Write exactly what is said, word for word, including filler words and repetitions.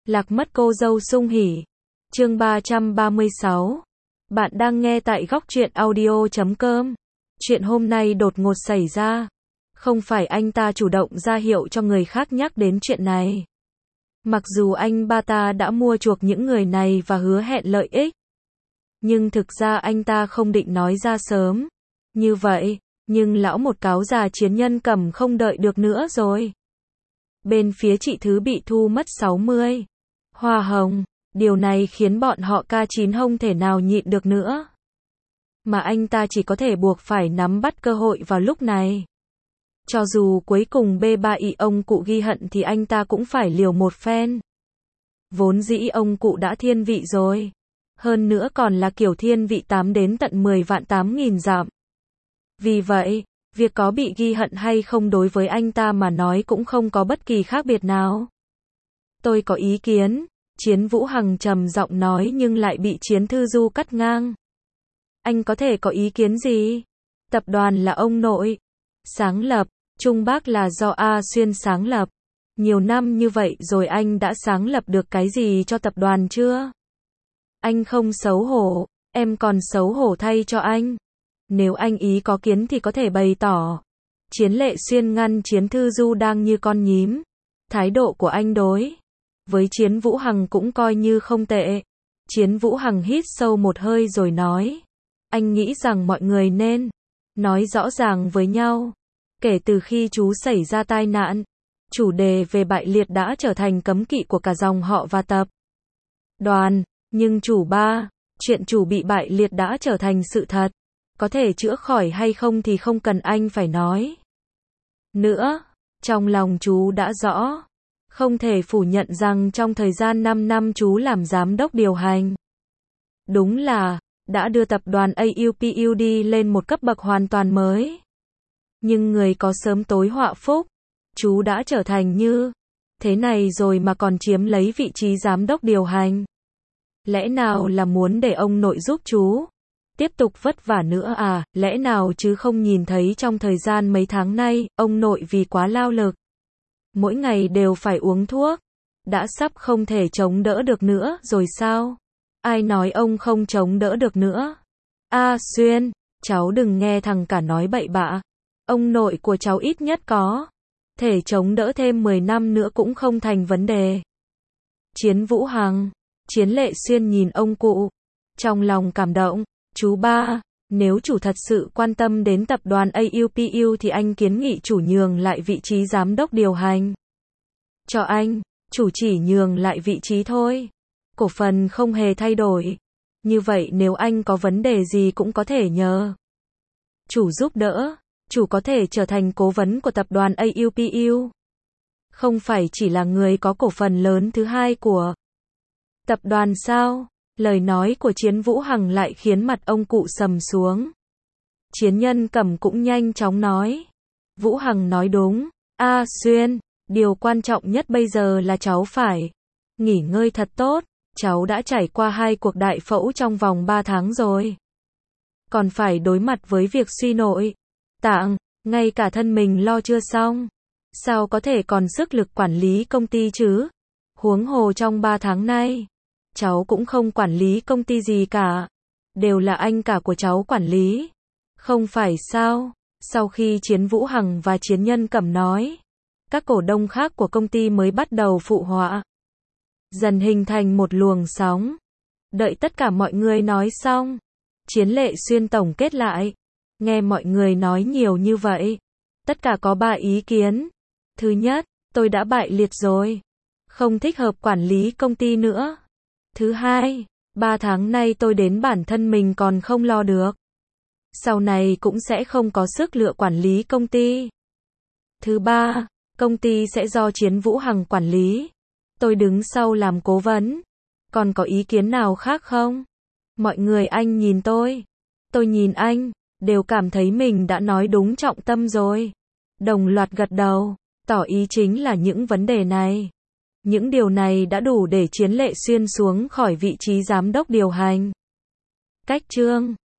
Lạc mất cô dâu sung hỉ. Chương ba trăm ba mươi sáu. Bạn đang nghe tại góc truyện audio chấm com. Chuyện hôm nay đột ngột xảy ra. Không phải anh ta chủ động ra hiệu cho người khác nhắc đến chuyện này. Mặc dù anh ba ta đã mua chuộc những người này và hứa hẹn lợi ích. Nhưng thực ra anh ta không định nói ra sớm. Như vậy, nhưng lão một cáo già Chiến Nhân Cẩm không đợi được nữa rồi. Bên phía chị Thứ bị thu mất sáu mươi hoa hồng, điều này khiến bọn họ ca chín không thể nào nhịn được nữa. Mà anh ta chỉ có thể buộc phải nắm bắt cơ hội vào lúc này. Cho dù cuối cùng bê ba i ông cụ ghi hận thì anh ta cũng phải liều một phen. Vốn dĩ ông cụ đã thiên vị rồi. Hơn nữa còn là kiểu thiên vị tám đến tận mười vạn tám nghìn dặm. Vì vậy, việc có bị ghi hận hay không đối với anh ta mà nói cũng không có bất kỳ khác biệt nào. Tôi có ý kiến, Chiến Vũ Hằng trầm giọng nói nhưng lại bị Chiến Thư Du cắt ngang. Anh có thể có ý kiến gì? Tập đoàn là ông nội sáng lập, Trung Bác là do A Xuyên sáng lập. Nhiều năm như vậy rồi anh đã sáng lập được cái gì cho tập đoàn chưa? Anh không xấu hổ, em còn xấu hổ thay cho anh. Nếu anh ý có kiến thì có thể bày tỏ. Chiến Lệ Xuyên ngăn Chiến Thư Du đang như con nhím. Thái độ của anh đối với Chiến Vũ Hằng cũng coi như không tệ. Chiến Vũ Hằng hít sâu một hơi rồi nói. Anh nghĩ rằng mọi người nên nói rõ ràng với nhau. Kể từ khi chú xảy ra tai nạn, chủ đề về bại liệt đã trở thành cấm kỵ của cả dòng họ và tập đoàn. Nhưng chủ ba, chuyện chủ bị bại liệt đã trở thành sự thật. Có thể chữa khỏi hay không thì không cần anh phải nói nữa. Trong lòng chú đã rõ. Không thể phủ nhận rằng trong thời gian năm năm chú làm giám đốc điều hành. Đúng là, đã đưa tập đoàn a u pê u đi lên một cấp bậc hoàn toàn mới. Nhưng người có sớm tối họa phúc. Chú đã trở thành như thế này rồi mà còn chiếm lấy vị trí giám đốc điều hành. Lẽ nào là muốn để ông nội giúp chú tiếp tục vất vả nữa à? Lẽ nào chứ không nhìn thấy trong thời gian mấy tháng nay, ông nội vì quá lao lực, mỗi ngày đều phải uống thuốc, đã sắp không thể chống đỡ được nữa rồi sao? Ai nói ông không chống đỡ được nữa? A Xuyên, cháu đừng nghe thằng cả nói bậy bạ. Ông nội của cháu ít nhất có thể chống đỡ thêm mười năm nữa cũng không thành vấn đề. Chiến Vũ Hằng, Chiến Lệ Xuyên nhìn ông cụ, trong lòng cảm động. Chú ba, nếu chủ thật sự quan tâm đến tập đoàn a u pê u thì anh kiến nghị chủ nhường lại vị trí giám đốc điều hành cho anh. Chủ chỉ nhường lại vị trí thôi. Cổ phần không hề thay đổi. Như vậy nếu anh có vấn đề gì cũng có thể nhờ chủ giúp đỡ. Chủ có thể trở thành cố vấn của tập đoàn a u pê u. Không phải chỉ là người có cổ phần lớn thứ hai của tập đoàn sao? Lời nói của Chiến Vũ Hằng lại khiến mặt ông cụ sầm xuống. Chiến Nhân Cẩm cũng nhanh chóng nói. Vũ Hằng nói đúng. A Xuyên, điều quan trọng nhất bây giờ là cháu phải nghỉ ngơi thật tốt. Cháu đã trải qua hai cuộc đại phẫu trong vòng ba tháng rồi. Còn phải đối mặt với việc suy nội tạng, ngay cả thân mình lo chưa xong. Sao có thể còn sức lực quản lý công ty chứ? Huống hồ trong ba tháng nay, cháu cũng không quản lý công ty gì cả. Đều là anh cả của cháu quản lý. Không phải sao? Sau khi Chiến Vũ Hằng và Chiến Nhân Cẩm nói, các cổ đông khác của công ty mới bắt đầu phụ họa. Dần hình thành một luồng sóng. Đợi tất cả mọi người nói xong, Chiến Lệ Xuyên tổng kết lại. Nghe mọi người nói nhiều như vậy, tất cả có ba ý kiến. Thứ nhất, tôi đã bại liệt rồi. Không thích hợp quản lý công ty nữa. Thứ hai, ba tháng nay tôi đến bản thân mình còn không lo được. Sau này cũng sẽ không có sức lựa quản lý công ty. Thứ ba, công ty sẽ do Chiến Vũ Hằng quản lý. Tôi đứng sau làm cố vấn. Còn có ý kiến nào khác không? Mọi người anh nhìn tôi. Tôi nhìn anh. Đều cảm thấy mình đã nói đúng trọng tâm rồi. Đồng loạt gật đầu. Tỏ ý chính là những vấn đề này. Những điều này đã đủ để Chiến Lệ Xuyên xuống khỏi vị trí giám đốc điều hành. Cách chương